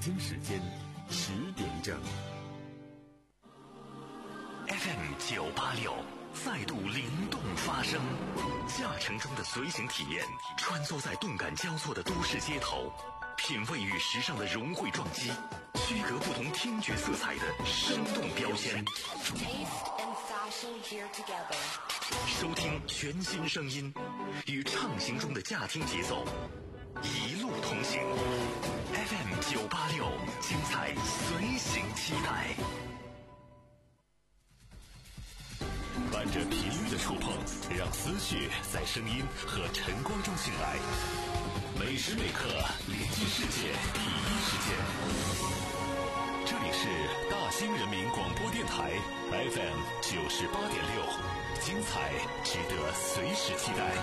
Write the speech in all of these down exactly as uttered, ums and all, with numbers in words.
京时间十点整。 F M 九八六再度灵动发声，驾乘中的随行体验，穿梭在动感交错的都市街头，品味与时尚的融汇撞击，区隔不同听觉色彩的生动标签。收听全新声音，与畅行中的驾听节奏，一路同行。F M 九八六，精彩随行期待。伴着频率的触碰，让思绪在声音和晨光中醒来。每时每刻连接世界第一时间。这里是大兴人民广播电台 F M 九十八点六，精彩值得随时期待。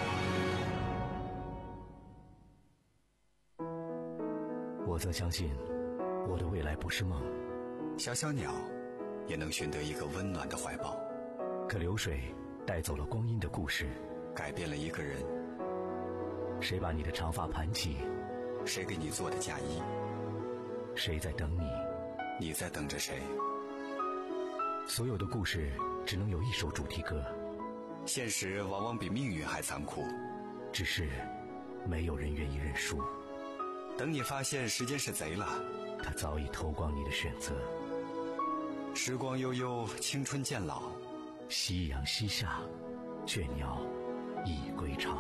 我则相信，我的未来不是梦。 小小鸟也能寻得一个温暖的怀抱。 可流水带走了光阴的故事， 改变了一个人。 谁把你的长发盘起？ 谁给你做的嫁衣？ 谁在等你？ 你在等着谁？ 所有的故事只能有一首主题歌。 现实往往比命运还残酷， 只是没有人愿意认输。 等你发现时间是贼了， 他早已偷光你的选择。 时光悠悠，青春渐老， 夕阳西下，倦鸟已归巢。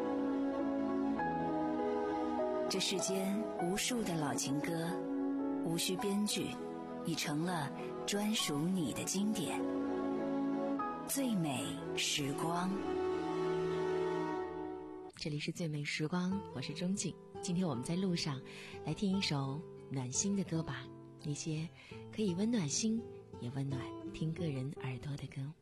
这世间无数的老情歌，无需编剧，已成了专属你的经典。最美时光， 这里是最美时光，我是钟静。今天我们在路上来听一首暖心的歌吧，一些可以温暖心也温暖听个人耳朵的歌。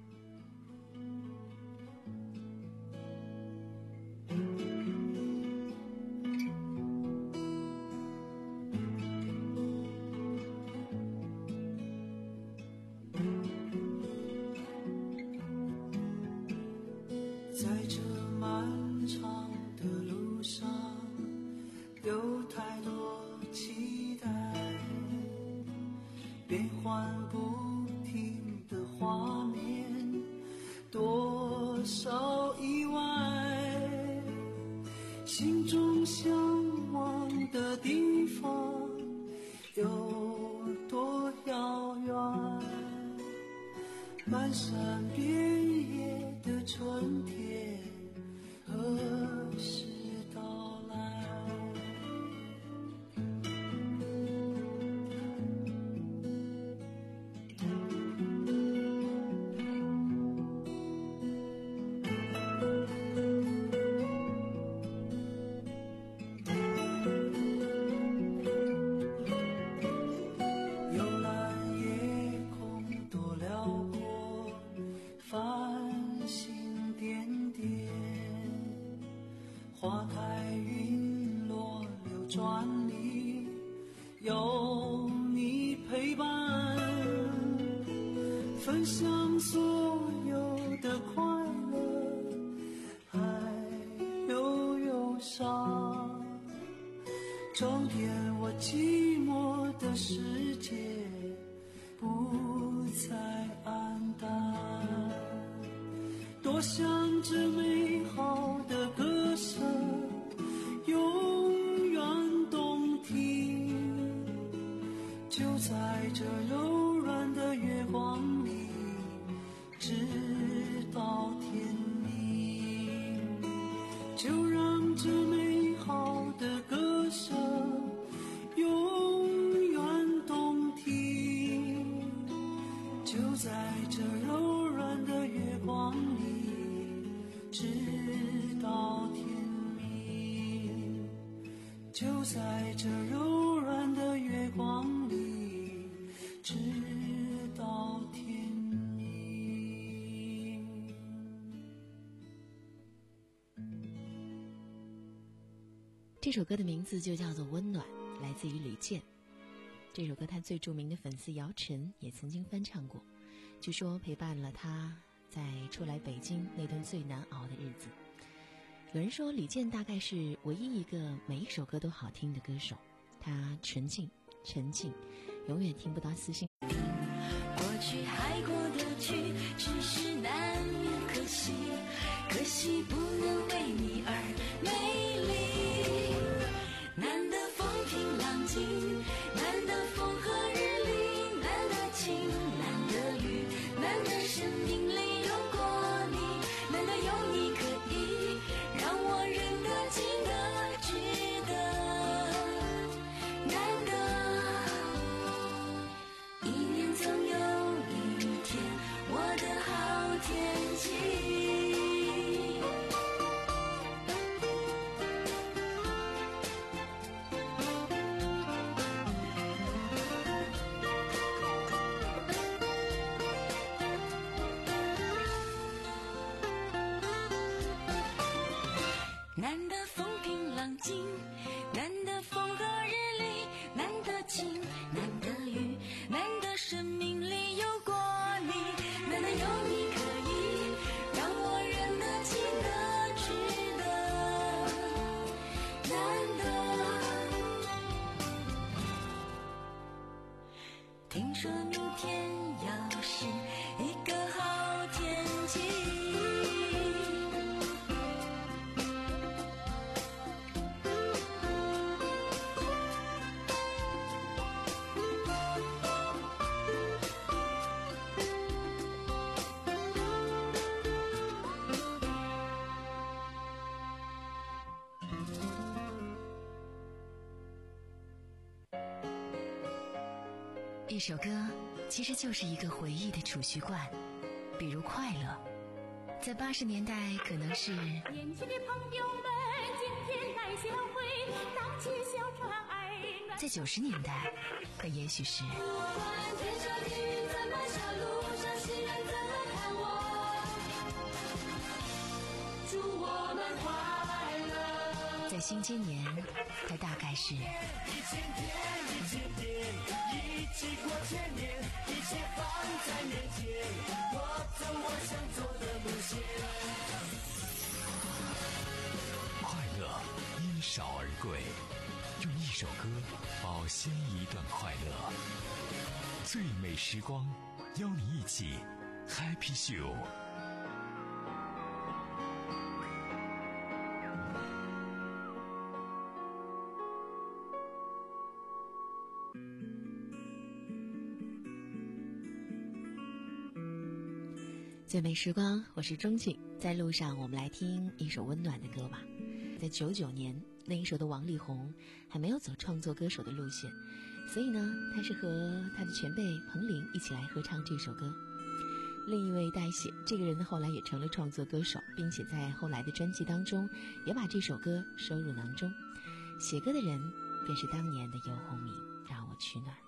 这首歌的名字就叫做《温暖》，来自于李健。这首歌他最著名的粉丝姚晨也曾经翻唱过，据说陪伴了他在出来北京那段最难熬的日子。有人说李健大概是唯一一个每一首歌都好听的歌手，他纯净沉静，永远听不到撕心。 过去海过的去，只是难免可惜，可惜不能为你而美丽。难得风平浪静，难得风和日丽，难得晴，难得雨，难得生命里有过你，难得有你可以让我认得记得值得，难得一年总有一天我的好天气。难得风平浪静，难得风和日丽，难得晴，难得雨，难得生命里有过你，难得有你可以让我认得记得值得，难得听说明天要是一个好天气。 一首歌其实就是一个回忆的储蓄罐，比如快乐，在八十年代可能是年轻的朋友们今天来相会，荡起小船爱暖。 在九十年代可也许是不管天上地狱怎么笑，路上行人怎么看我，祝我们快乐。 在新今年它大概是一千天一千天一起过千年，一切放在面前，我走我想走的路线。 快乐因少而贵，用一首歌保鲜一段快乐。最美时光，邀你一起 Happy Show。 最美时光，我是钟静。在路上，我们来听一首温暖的歌吧。在九九年，那一首的王力宏还没有走创作歌手的路线，所以呢，他是和他的前辈彭羚一起来合唱这首歌。另一位戴写这个人呢，后来也成了创作歌手，并且在后来的专辑当中也把这首歌收入囊中。写歌的人便是当年的游鸿明，让我取暖。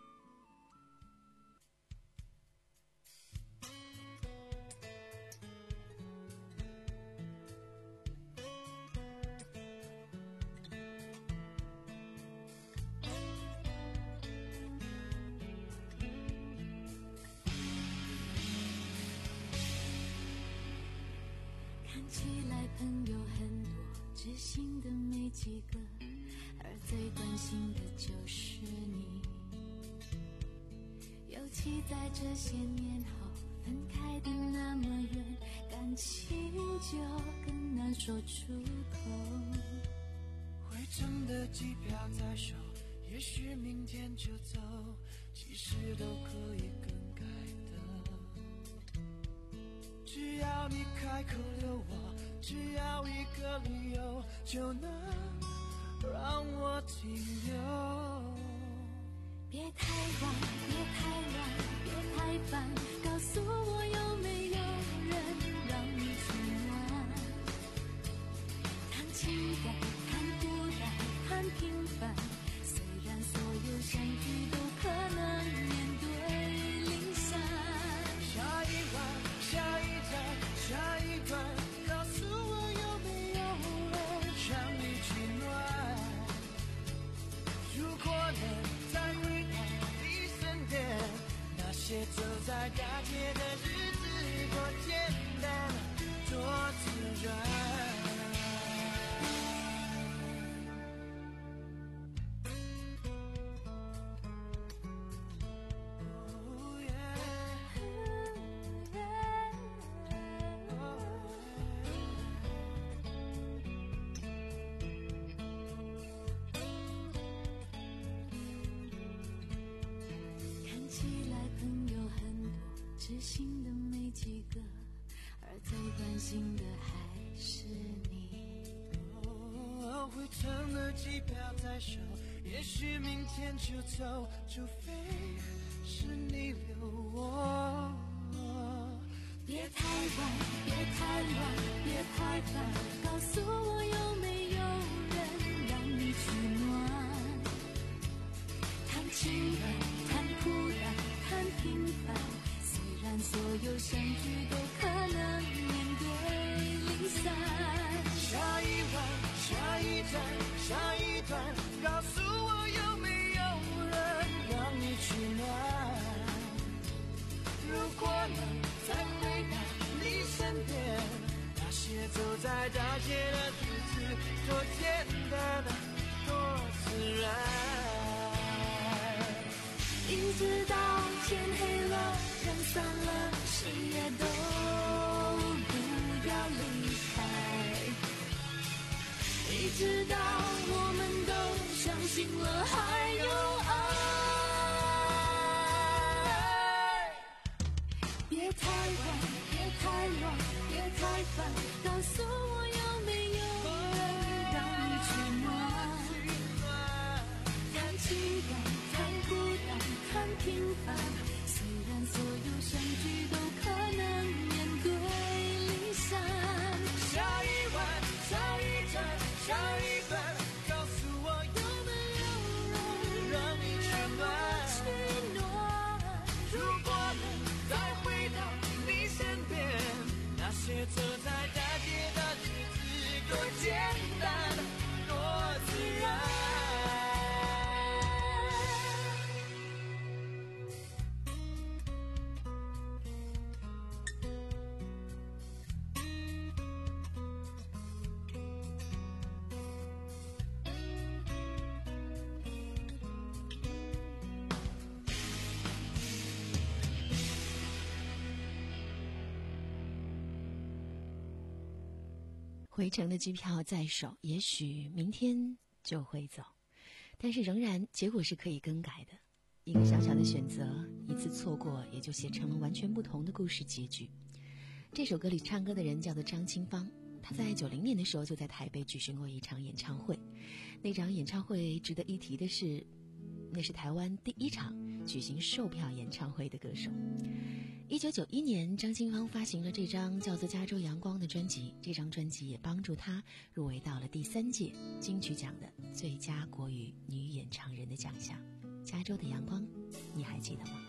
看起来朋友很多，知心的没几个，而最关心的就是你。尤其在这些年后，分开的那么远，感情就更难说出口。 回程的机票在手，也许明天就走，其实都可以更改的。只要你开口留我，只要一个理由，就能让我停留。 别太晚，别太晚，别太烦，告诉我有没有人让你取暖。谈情感，谈孤单，谈平凡，虽然所有相遇都可能面对离散。 下一晚，下一站，下一段，告诉我有没有人让你取暖。如果能再回到你身边，那些走在大街的日子多简单，多自然。 起来朋友很多，知心的没几个，而最关心的还是你。 哦，回程的机票在手，也许明天就走，除非是你留我。 别太晚，别太晚，别太烦，告诉我有没有人让你取暖。谈情感，谈苦难，谈平凡，虽然所有相聚都可能面对离散。 下一晚，下一站，下一段，告诉我有没有人让你取暖。如果能再回到你身边，那些走在大街的日子多简单，多自然。 一直到天黑了，人散了，谁也都不要离开。一直到我们都相信了还有爱。别太晚，别太乱，别太烦，告诉我有没有人让你取暖。谈情感，谈孤单，谈平凡，虽然所有相聚都可能面对离散。 下一晚，下一站，下一段，告诉我有没有人让你取暖。 取暖。 如果能再回到你身边，那些走在大街的日子多简单，多自然。 回程的机票在手，也许明天就会走，但是仍然结果是可以更改的。一个小小的选择，一次错过，也就写成了完全不同的故事结局。这首歌里唱歌的人叫做张清芳，他在九零年的时候就在台北举行过一场演唱会。那场演唱会值得一提的是，那是台湾第一场举行售票演唱会的歌手。一九九一年，张清芳发行了这张叫做《加州阳光》的专辑，这张专辑也帮助她入围到了第三届金曲奖的最佳国语女演唱人的奖项。《加州的阳光》，你还记得吗？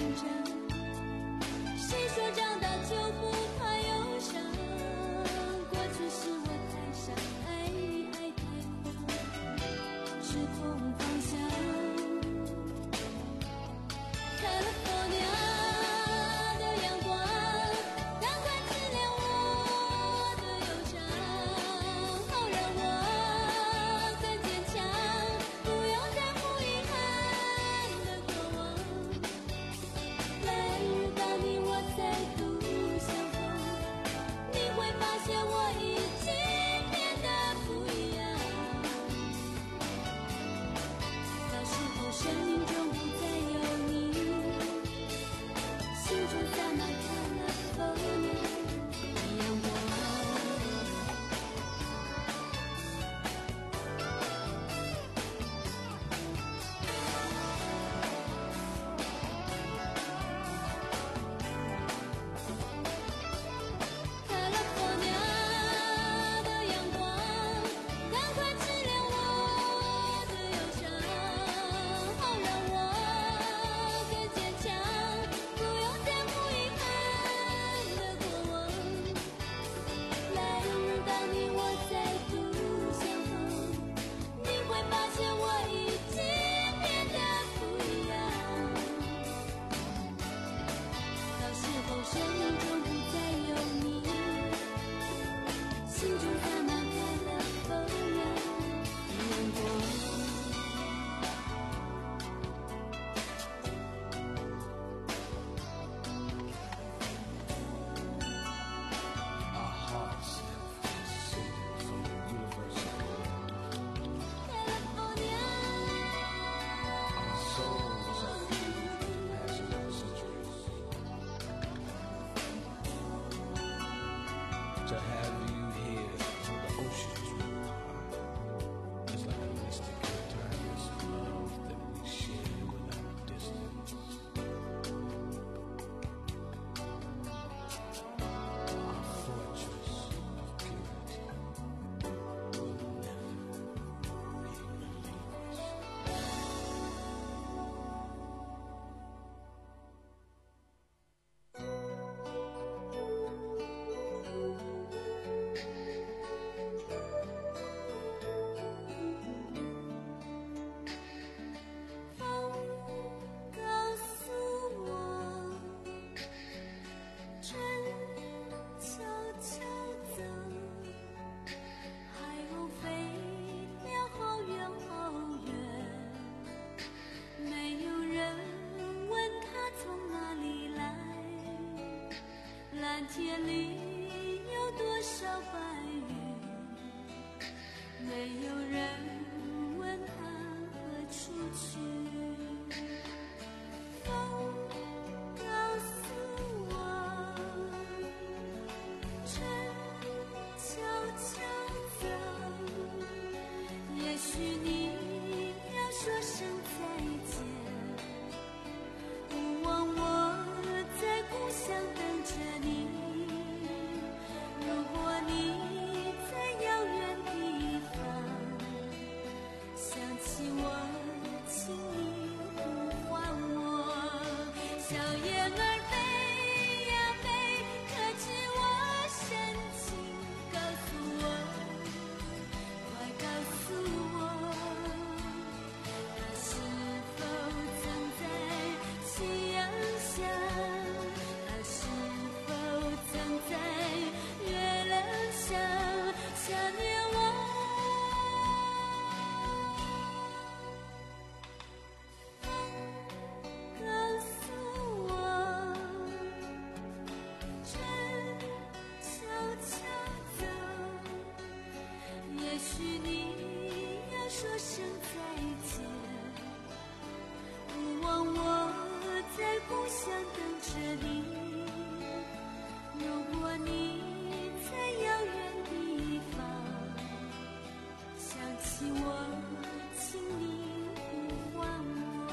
谁说长大就不怕忧伤？过天里有多少白云，没有人问它何处去。风告诉我，春悄悄走，也许你要说声再见，勿忘我在故乡等着你。如果你在遥远地方想起我，请你呼唤我。小燕儿飞呀飞，可知我深情？告诉我，快告诉我，它是否曾在夕阳下？它是否曾在月亮下想念我？风告诉我，春悄悄走，也许你要说声再见，勿忘我在故乡等着你。如果你在遥远地方想起我，请你呼唤我。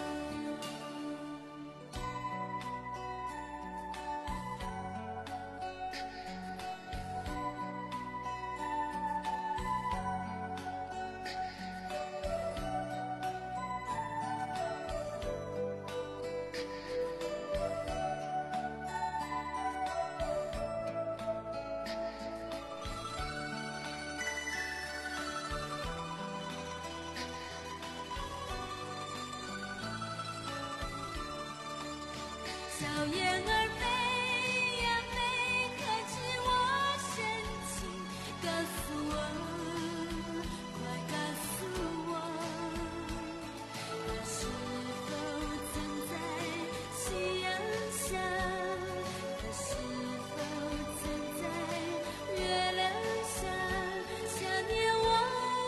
小燕儿飞呀飞，可知我深情？告诉我，快告诉我，它是否曾在夕阳下？它是否曾在月亮下想念我？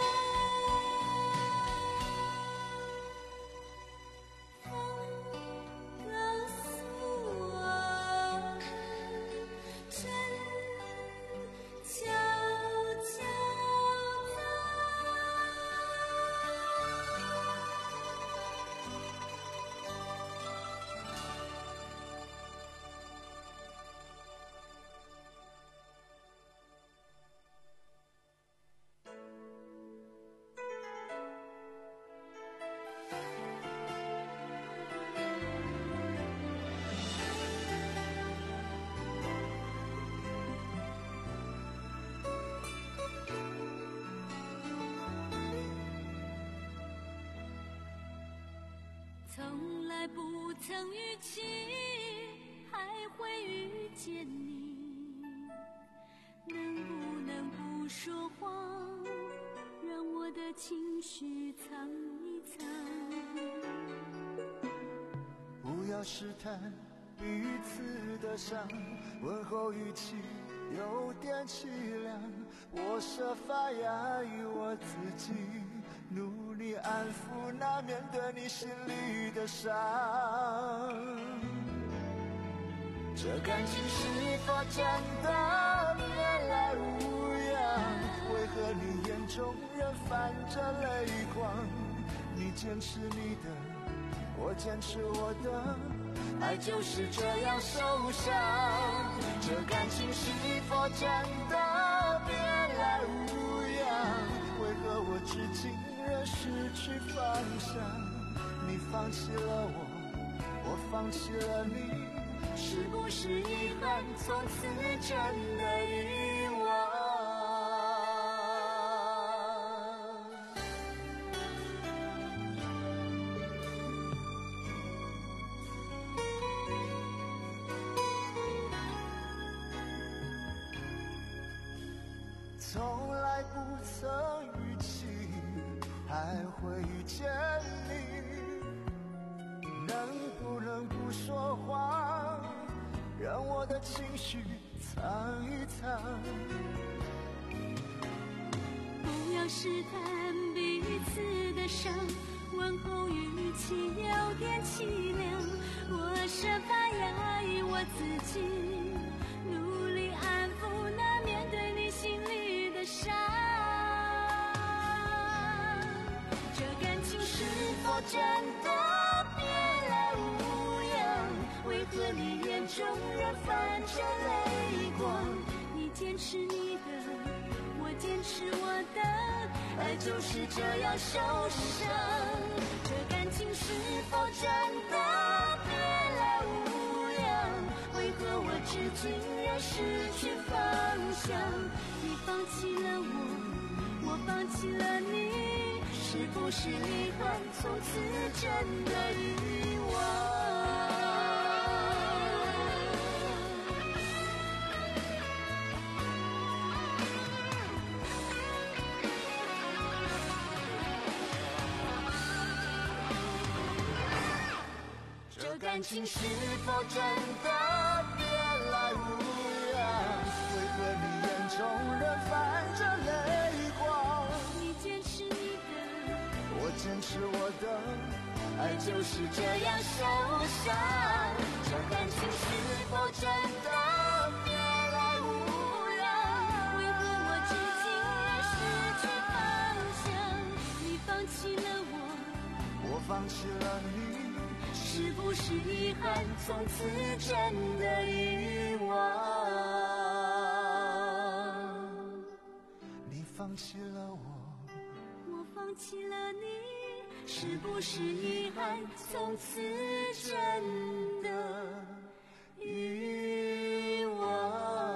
告诉我，春悄悄走。从来不曾预期还会遇见你，能不能不说谎，让我的情绪藏一藏？ 不要试探彼此的伤，问候语气有点凄凉。我设法压抑我自己，努力安抚那面对你心里的伤。这感情是否真的别来无恙？为何你眼中仍泛着泪光？你坚持你的，我坚持我的，爱就是这样受伤。这感情是否真的别来无恙？为何我至今仍失去方向？你放弃了我，我放弃了你，是不是遗憾从此真的遗忘？从来不曾预期还会遇见你，能不能不说谎，让我的情绪藏一藏。 不要试探彼此的伤，问候语气有点凄凉。我设法压抑我自己，努力安抚那面对你心里的伤。这感情是否真的别来无恙？为何你眼中仍泛着泪光？你坚持你的，我坚持我的，爱就是这样受伤。这感情是否真的别来无恙？为何我至今仍失去方向？你放弃了我，我放弃了你，是不是遗憾从此真的遗忘？感情是否真的别来无恙？ 为何你眼中仍泛着泪光？ 你坚持你的， 我坚持我的， 爱就是这样受伤。这感情是否真的别来无恙？为何我至今仍失去方向？你放弃了我， 我放弃了你， 是不是遗憾从此真的遗忘？ 你放弃了我， 我放弃了你，是不是遗憾从此真的遗忘？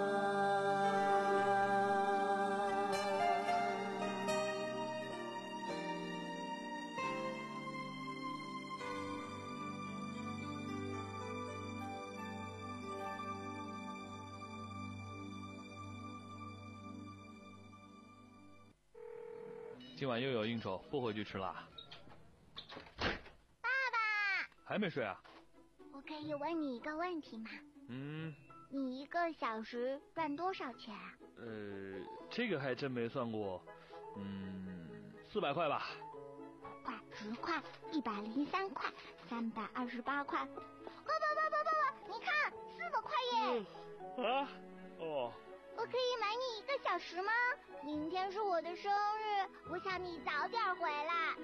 今晚又有应酬，不回去吃啦。 爸爸， 还没睡啊？ 我可以问你一个问题吗？ 嗯。 你一个小时赚多少钱啊？ 呃，这个还真没算过。嗯，四百块吧。 块、十块、一百零三块、三百二十八块。爸爸爸爸爸爸，你看，四百块耶！ 嗯、啊？哦。 我可以买你一个小时吗？明天是我的生日，我想你早点回来。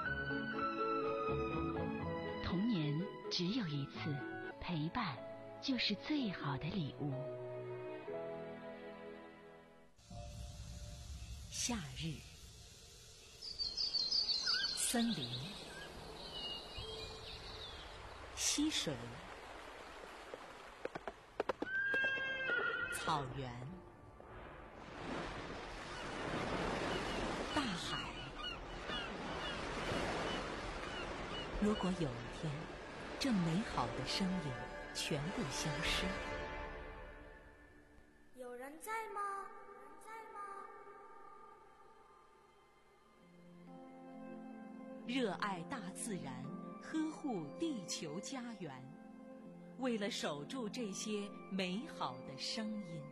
童年只有一次，陪伴就是最好的礼物。夏日，森林，溪水，草原，大海。如果有一天，这美好的声音全部消失， 有人在吗？在吗？ 热爱大自然，呵护地球家园，为了守住这些美好的声音。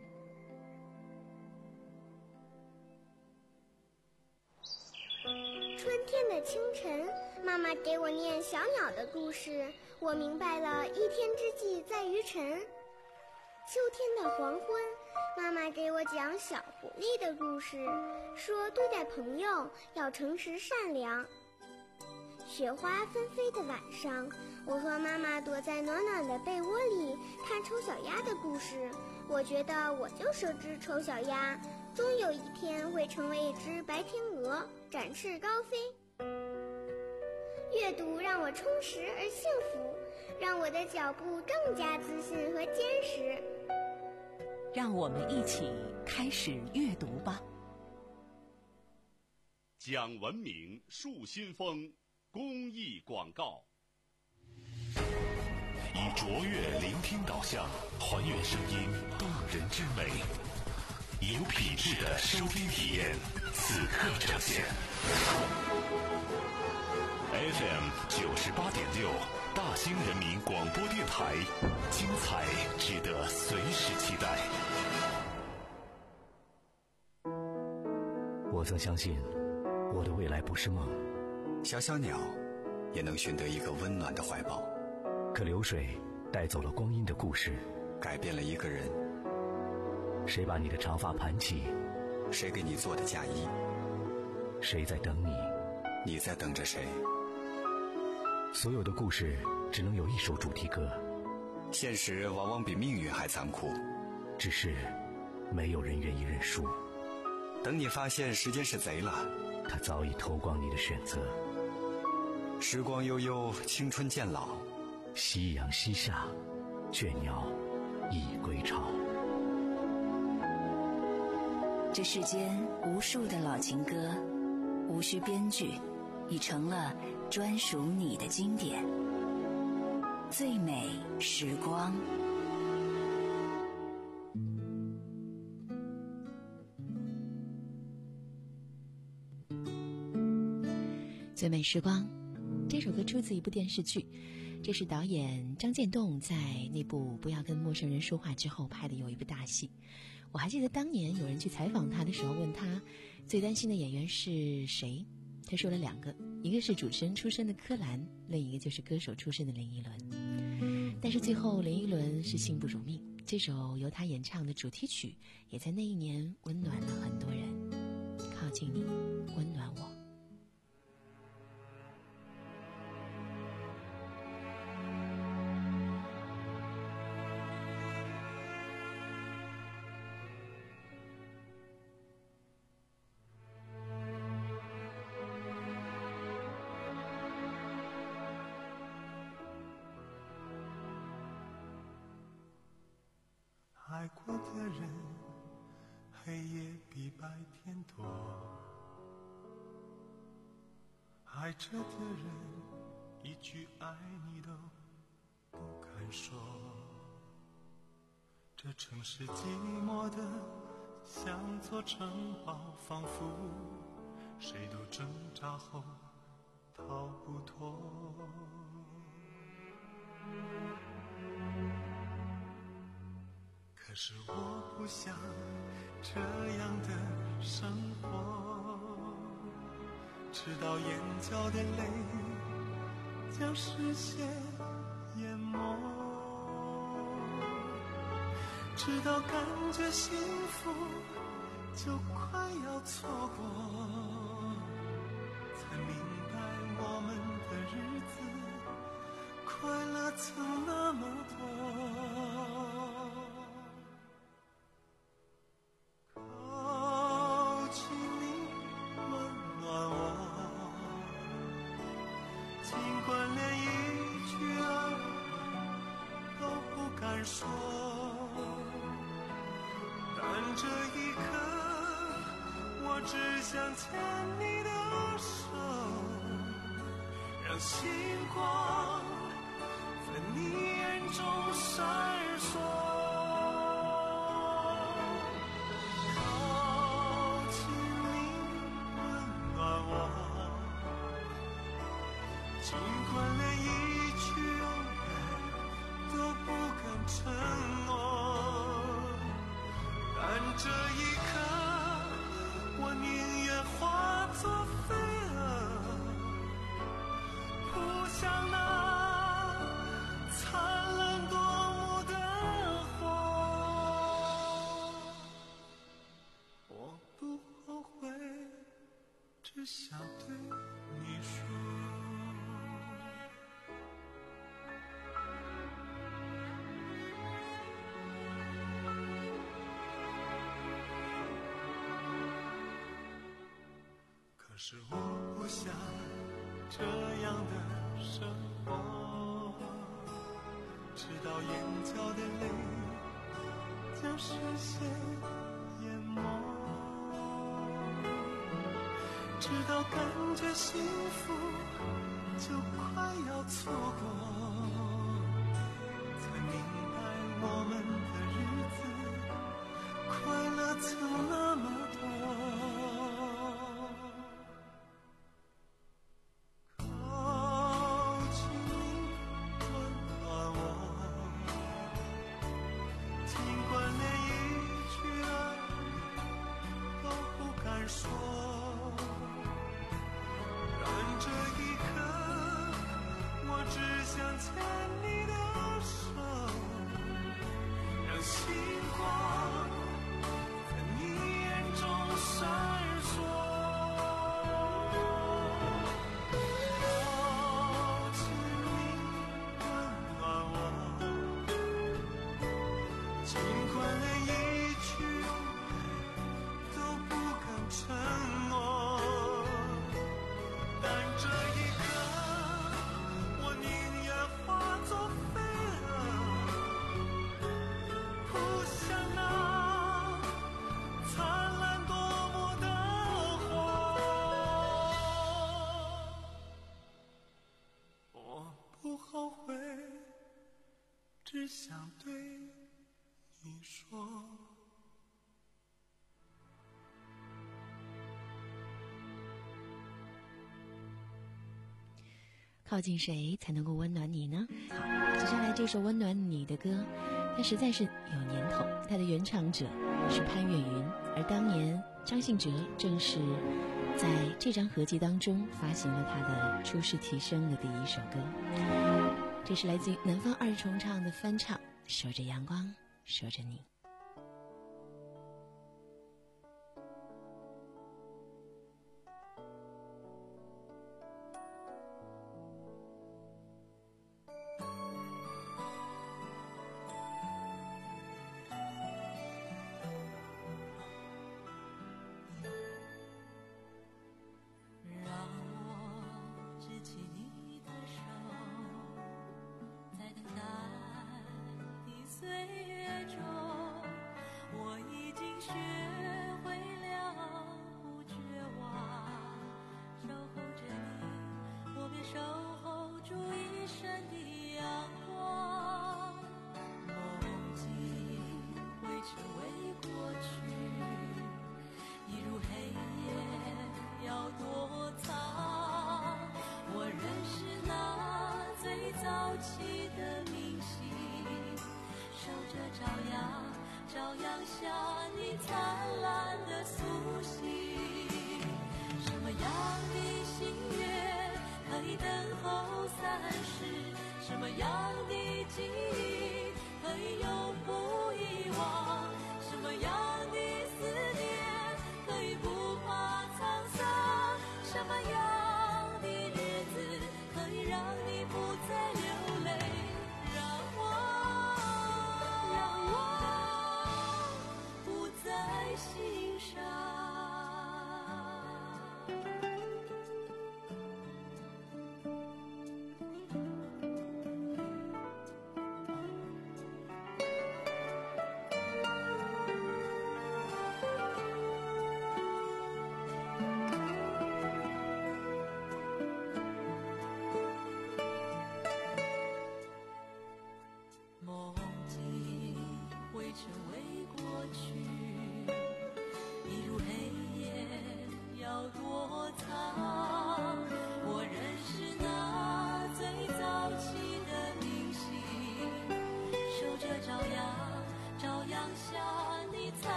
春天的清晨，妈妈给我念小鸟的故事，我明白了一天之计在于晨。秋天的黄昏，妈妈给我讲小狐狸的故事，说对待朋友要诚实善良。雪花纷飞的晚上，我和妈妈躲在暖暖的被窝里看丑小鸭的故事，我觉得我就是只丑小鸭，终有一天会成为一只白天鹅，展翅高飞。阅读让我充实而幸福，让我的脚步更加自信和坚实。 让我们一起开始阅读吧。 讲文明树新风公益广告。以卓越聆听导向，还原声音动人之美，有品质的收听体验，此刻呈现。F M 九十八点六， 大兴人民广播电台，精彩值得随时期待。 我曾相信我的未来不是梦， 小小鸟也能寻得一个温暖的怀抱。 可流水带走了光阴的故事， 改变了一个人。 谁把你的长发盘起？ 谁给你做的嫁衣？ 谁在等你？ 你在等着谁？ 所有的故事只能有一首主题歌。 现实往往比命运还残酷， 只是没有人愿意认输。 等你发现时间是贼了， 他早已偷光你的选择。 时光悠悠，青春渐老， 夕阳西下，倦鸟已归巢。 这世间无数的老情歌，无需编剧，已成了专属你的经典。最美时光。 最美时光，这首歌出自一部电视剧，这是导演张建栋在那部《不要跟陌生人说话》之后拍的有一部大戏。我还记得当年有人去采访他的时候，问他最担心的演员是谁，他说了两个，一个是主持人出身的柯蓝，另一个就是歌手出身的林依轮。但是最后林依轮是幸不辱命，这首由他演唱的主题曲也在那一年温暖了很多人。靠近你，温暖我。 爱过的人，黑夜比白天多；爱着的人，一句爱你都不敢说。这城市寂寞的像座城堡，仿佛谁都挣扎后逃不脱。可是我不想这样的生活，直到眼角的泪将视线淹没，直到感觉幸福就快要错过，才明白我们的日子快乐曾那么多。说，但这一刻我只想牵你的手，让星光在你眼中闪烁，靠近你温暖我，尽管连一句永远都不敢承诺，但这一刻我宁愿化作飞蛾，扑向那灿烂夺目的火。我不后悔，只想对你说。可是我不想这样的生活，直到眼角的泪将视线淹没，直到感觉幸福就快要错过，才明白我们的日子快乐曾那么多。靠近你说，但这一刻我只想牵你的手，让星光在你眼中闪烁。哦，请你温暖我，尽管连一句都不敢承诺，但这一刻我宁愿化作飞蛾，扑向那灿烂夺目的火。我不后悔，只想对你说。 靠近谁才能够温暖你呢？好，接下来这首温暖你的歌，它实在是有年头，它的原唱者是潘越云，而当年张信哲正是在这张合集当中发行了他的初试提升的第一首歌，这是来自于南方二重唱的翻唱，守着阳光，守着你。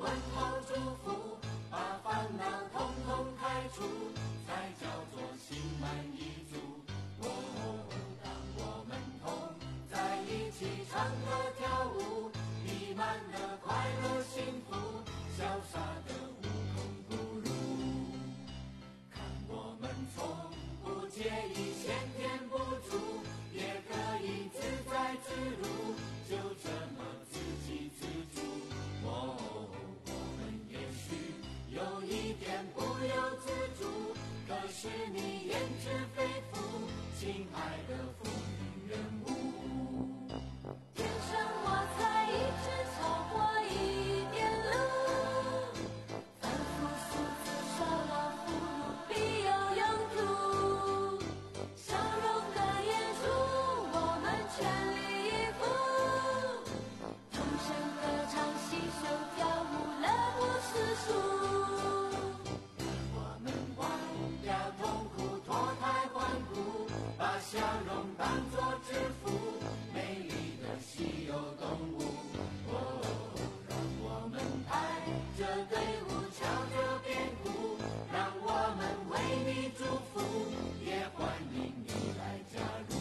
问候祝福，把烦恼统统开除，才叫做心满意足。哦，当我们同在一起唱歌跳舞，弥漫了快乐幸福，潇洒的无孔不入。看我们从不介意先天不足，也可以自在自如，就这么自给自足。哦，我们也许有一点不由自主，可是你颜值非凡，亲爱的风云人物。 天生我材一直超过一点路，凡夫俗子少劳苦禄，必有用途。笑容的演出，我们全力以赴，同声歌唱，洗手跳舞，乐不思蜀。 我们忘掉痛苦，脱胎换骨，把笑容当作制服，美丽的稀有动物。哦，让我们排着队伍，敲着边鼓，让我们为你祝福，也欢迎你来加入。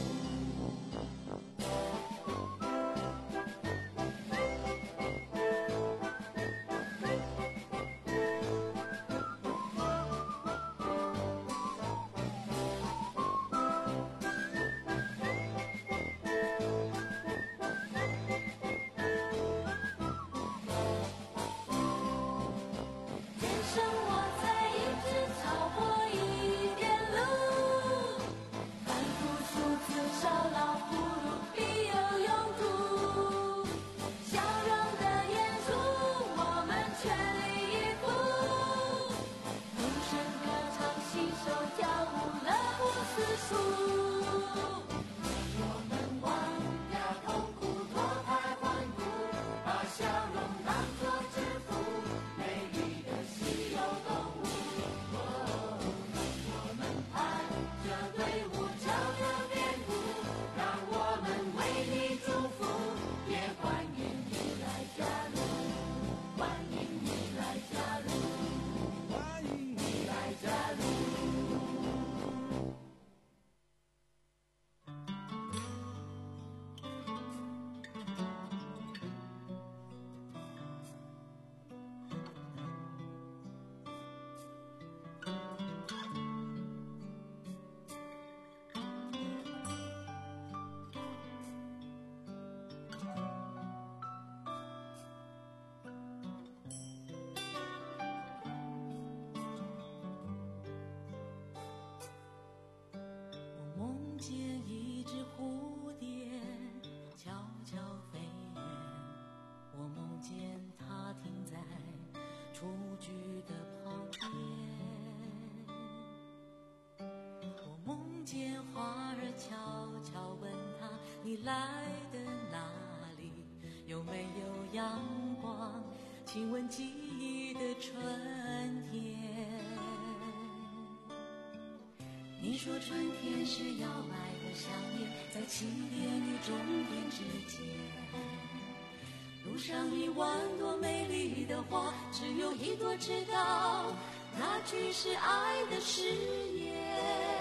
天生我材一直超过一点路，凡夫俗子少劳苦禄，必有用途。笑容的演出，我们全力以赴，同声歌唱，洗手跳舞，乐不思蜀。 我们忘掉痛苦，脱胎换骨，把笑容当作制服，美丽的稀有动物。哦，我们排着队伍，敲着边鼓，让我们为你祝福，也欢迎你来加入，欢迎你来加入，欢迎你来加入。 我梦见一只蝴蝶悄悄飞远，我梦见它停在雏菊的旁边，我梦见花儿悄悄问它，你来的哪里？有没有阳光？亲吻记忆的春天。你说春天是要爱和想念，在起点与终点之间，路上一万朵美丽的花，只有一朵知道那句是爱的誓言，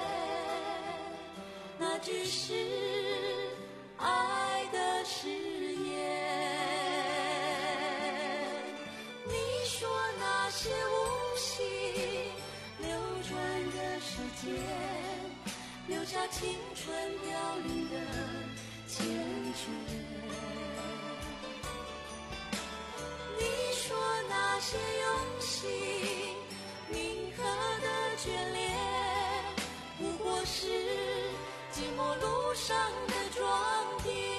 那句是爱的誓言。你说那些无心流转的时间，留下青春凋零的缱绻。你说那些用心铭刻的眷恋，不过是寂寞路上的装点。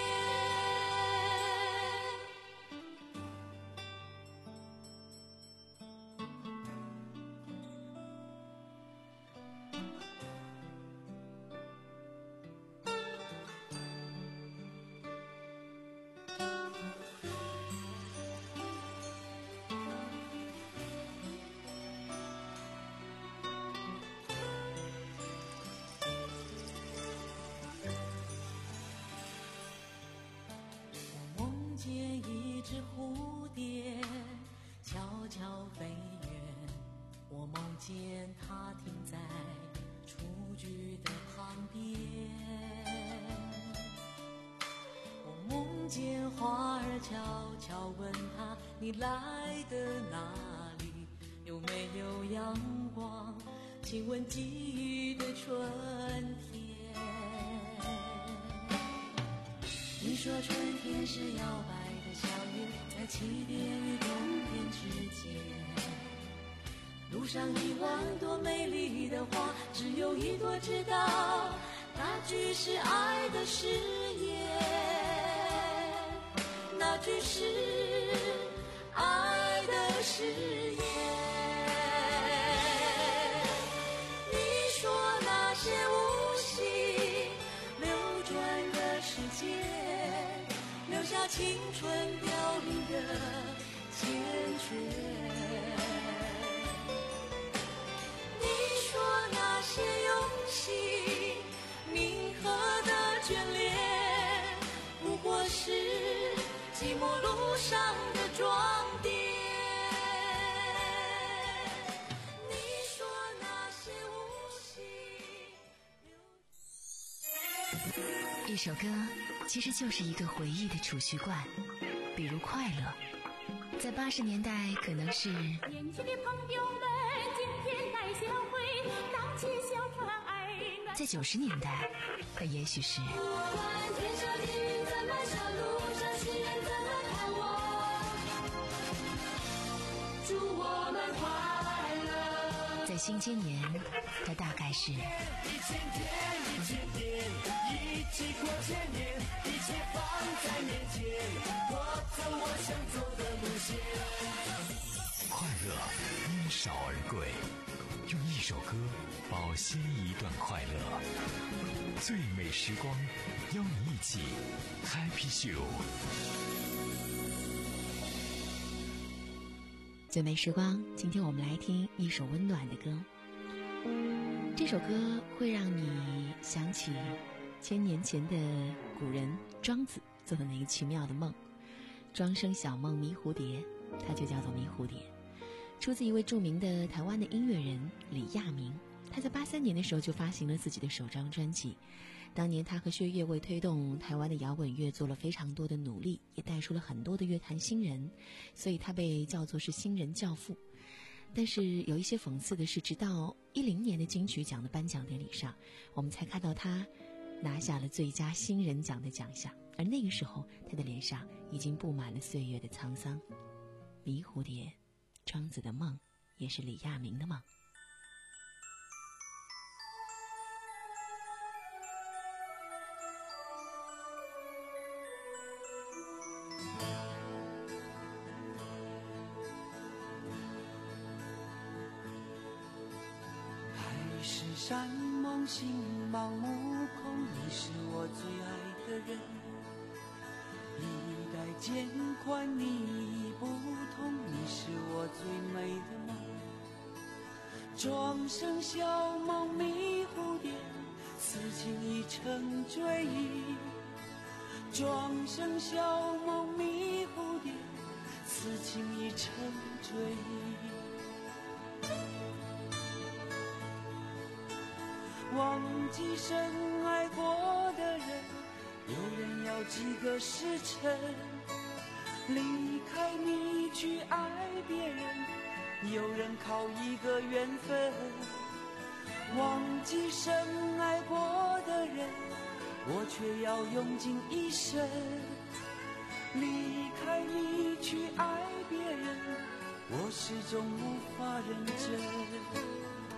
见一只蝴蝶悄见他停在雏菊的旁边，我梦见花儿悄悄问他，你来的哪里？有没有阳光亲吻记忆的春天？你说春天是摇摆的小叶，在起点与终点之间，路上一万朵美丽的花，只有一朵知道那句是爱的誓言，那句是爱的誓言。你说那些无心流转的时间，留下青春凋零的坚决。那些用心铭刻的眷恋，不过是寂寞路上的装点。你说那些无心。 一首歌其实就是一个回忆的储蓄罐，比如快乐，在八十年代可能是年轻的朋友们今天来相会，荡起小船爱暖。 在九十年代可也许是不管天上的云怎么笑，路上行人怎么看我，祝我们快乐。 在新千年它大概是一千天一千天一起过千年，一切放在面前，我走我想走的路线。 快乐因少而贵，用一首歌保鲜一段快乐。最美时光，邀你一起 Happy Show。 最美时光，今天我们来听一首温暖的歌。这首歌会让你想起千年前的古人庄子做的那个奇妙的梦。庄生晓梦迷蝴蝶，它就叫做迷蝴蝶，出自一位著名的台湾的音乐人李亚明。他在八三年的时候就发行了自己的首张专辑，当年他和薛岳为推动台湾的摇滚乐做了非常多的努力，也带出了很多的乐坛新人，所以他被叫做是新人教父。但是有一些讽刺的是，直到一零年的金曲奖的颁奖典礼上，我们才看到他拿下了最佳新人奖的奖项，而那个时候他的脸上已经布满了岁月的沧桑。迷蝴蝶，庄子的梦，也是李亚明的梦。 山梦醒盲目空，你是我最爱的人。衣带渐宽你已不同，你是我最美的梦。庄生晓梦迷蝴蝶，此情已成追忆。庄生晓梦迷蝴蝶，此情已成追忆。忘记深爱过的人，有人要几个时辰，离开你去爱别人，有人靠一个缘分。忘记深爱过的人，我却要用尽一生，离开你去爱别人，我始终无法认真。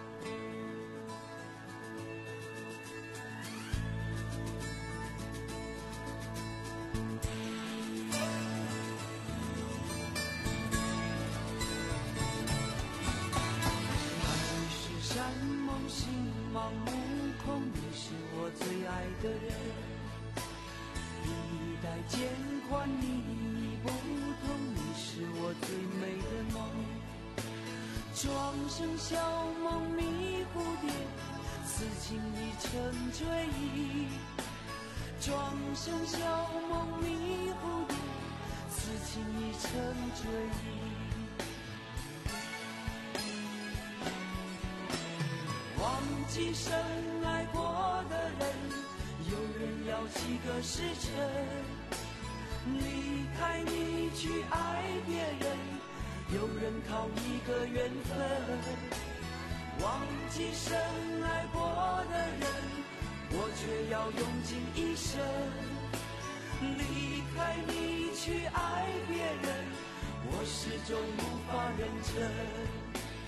盲目空，你是我最爱的人。衣带渐宽你已不同，你是我最美的梦。庄生晓梦迷蝴蝶，此情已成追忆。庄生晓梦迷蝴蝶，此情已成追忆。 记深爱过的人，有人要几个时辰，离开你去爱别人，有人靠一个缘分。忘记深爱过的人，我却要用尽一生。离开你去爱别人，我始终无法认真。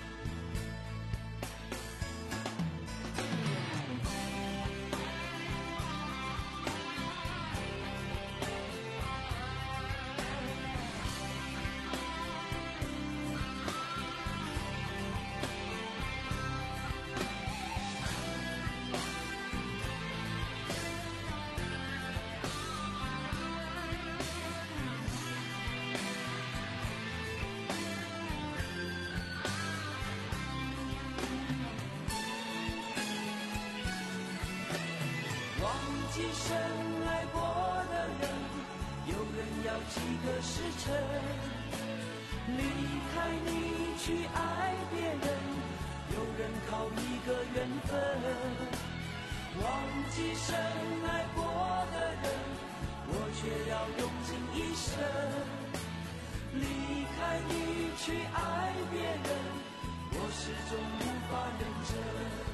忘记深爱过的人，有人要几个时辰，离开你去爱别人，有人靠一个缘分。忘记深爱过的人，我却要用尽一生。离开你去爱别人，我始终无法认真。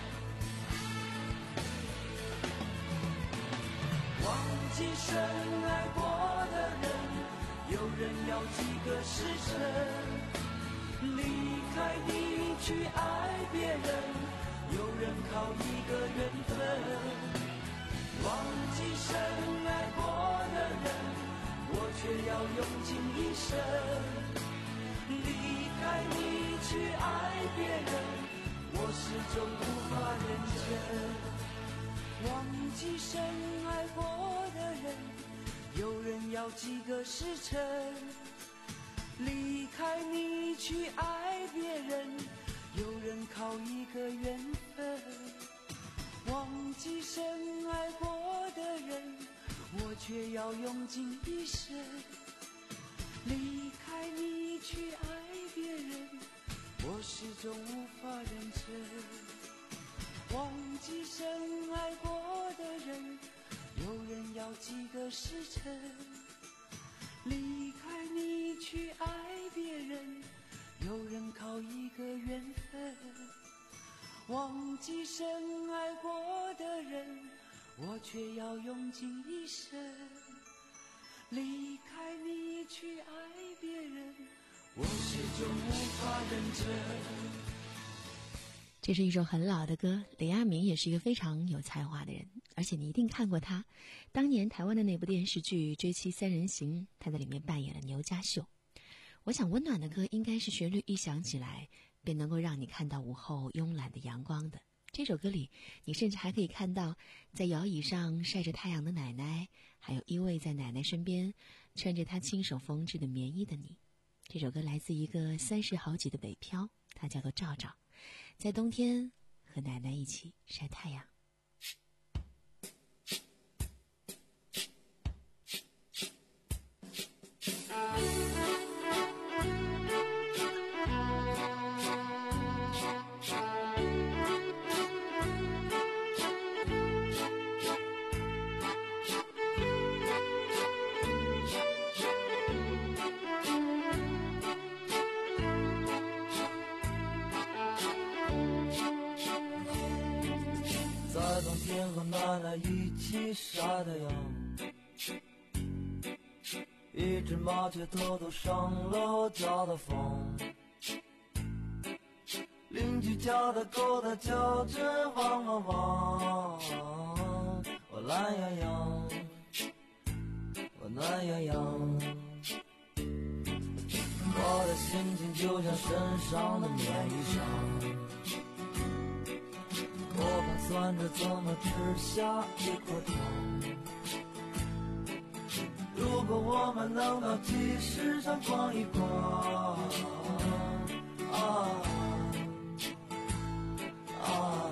忘记深爱过的人，有人要几个时辰，离开你去爱别人，有人靠一个缘分。忘记深爱过的人，我却要用尽一生。离开你去爱别人，我始终无法认真。忘记深爱过的人，有人要几个时辰，离开你去爱别人，有人靠一个缘分。忘记深爱过的人，我却要用尽一生。离开你去爱别人，我始终无法认真。忘记深爱过的人，有人要几个时辰，离开你去爱别人，有人靠一个缘分。忘记深爱过的人，我却要用尽一生。离开你去爱别人，我始终无法认真。 这是一首很老的歌，李亚明也是一个非常有才华的人，而且你一定看过他当年台湾的那部电视剧《追妻三人行》，他在里面扮演了牛家秀。我想温暖的歌应该是旋律一响起来便能够让你看到午后慵懒的阳光的。这首歌里你甚至还可以看到在摇椅上晒着太阳的奶奶，还有依偎在奶奶身边穿着她亲手缝制的棉衣的你。这首歌来自一个三十好几的北漂，他叫做赵赵，在冬天和奶奶一起晒太阳。 奶奶一起晒太阳，一只麻雀偷偷上了我家的房，邻居家的狗它叫着汪汪汪，我懒洋洋，我懒洋洋，我的心情就像身上的棉衣裳，我盘算着怎么吃下一口糖。如果我们能到集市上逛一逛，啊啊！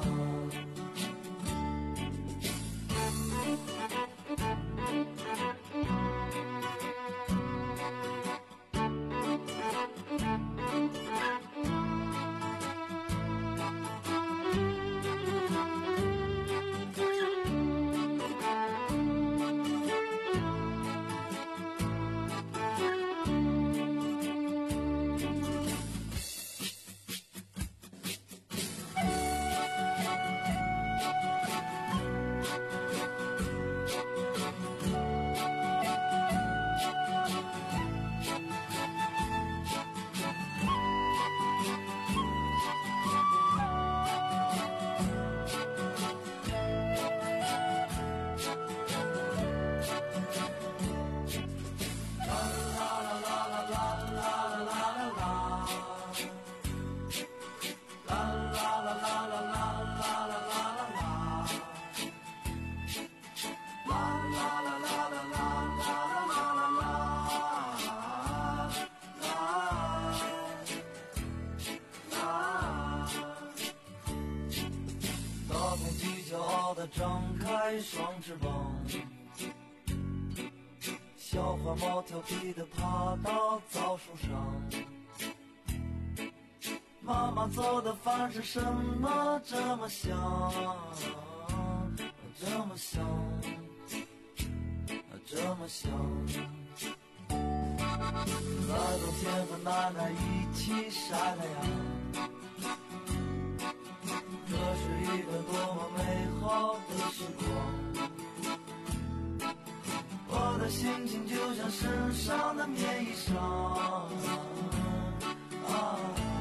鸡骄傲地张开双翅膀，小花猫调皮地爬到枣树上。妈妈做的饭是什么这么香，这么香，这么香。在冬天和奶奶一起晒太阳，这是一段多么美好的时光。我的心情就像身上的棉衣裳啊。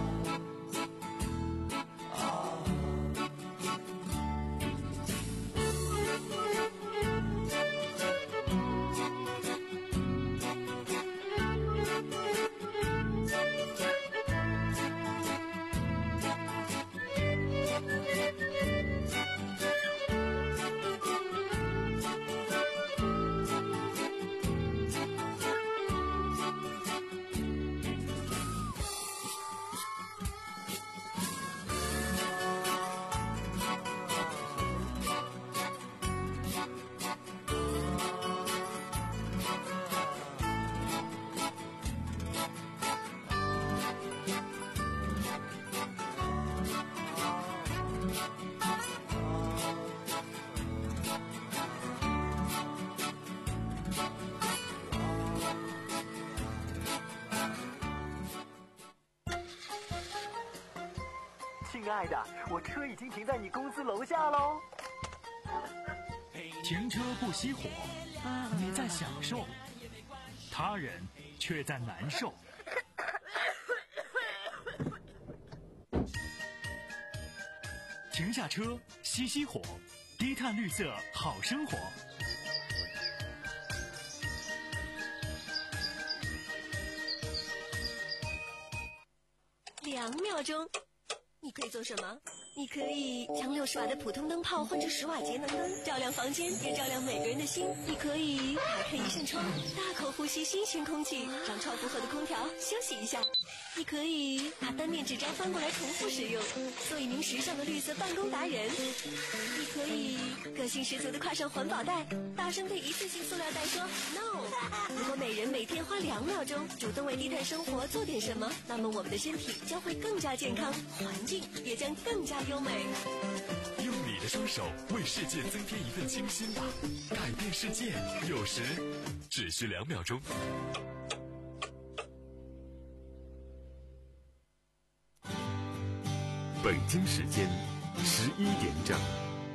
亲爱的，我车已经停在你公司楼下喽。 停车不熄火，你在享受，他人却在难受。停下车，熄熄火，低碳绿色好生活。 两秒钟。你可以做什么？你可以将六十瓦的普通灯泡换成十瓦节能灯，照亮房间，也照亮每个人的心。你可以打开一扇窗，大口呼吸新鲜空气，让超负荷的空调休息一下。你可以把单面纸张翻过来重复使用，做一名时尚的绿色办公达人。你可以个性十足的挎上环保袋，大声对一次性塑料袋说 no。如果每人每天花两秒钟主动为低碳生活做点什么，那么我们的身体将会更加健康，环境也将更加优美。 用你的双手为世界增添一份清新吧，改变世界有时只需两秒钟。 北京时间十一点整。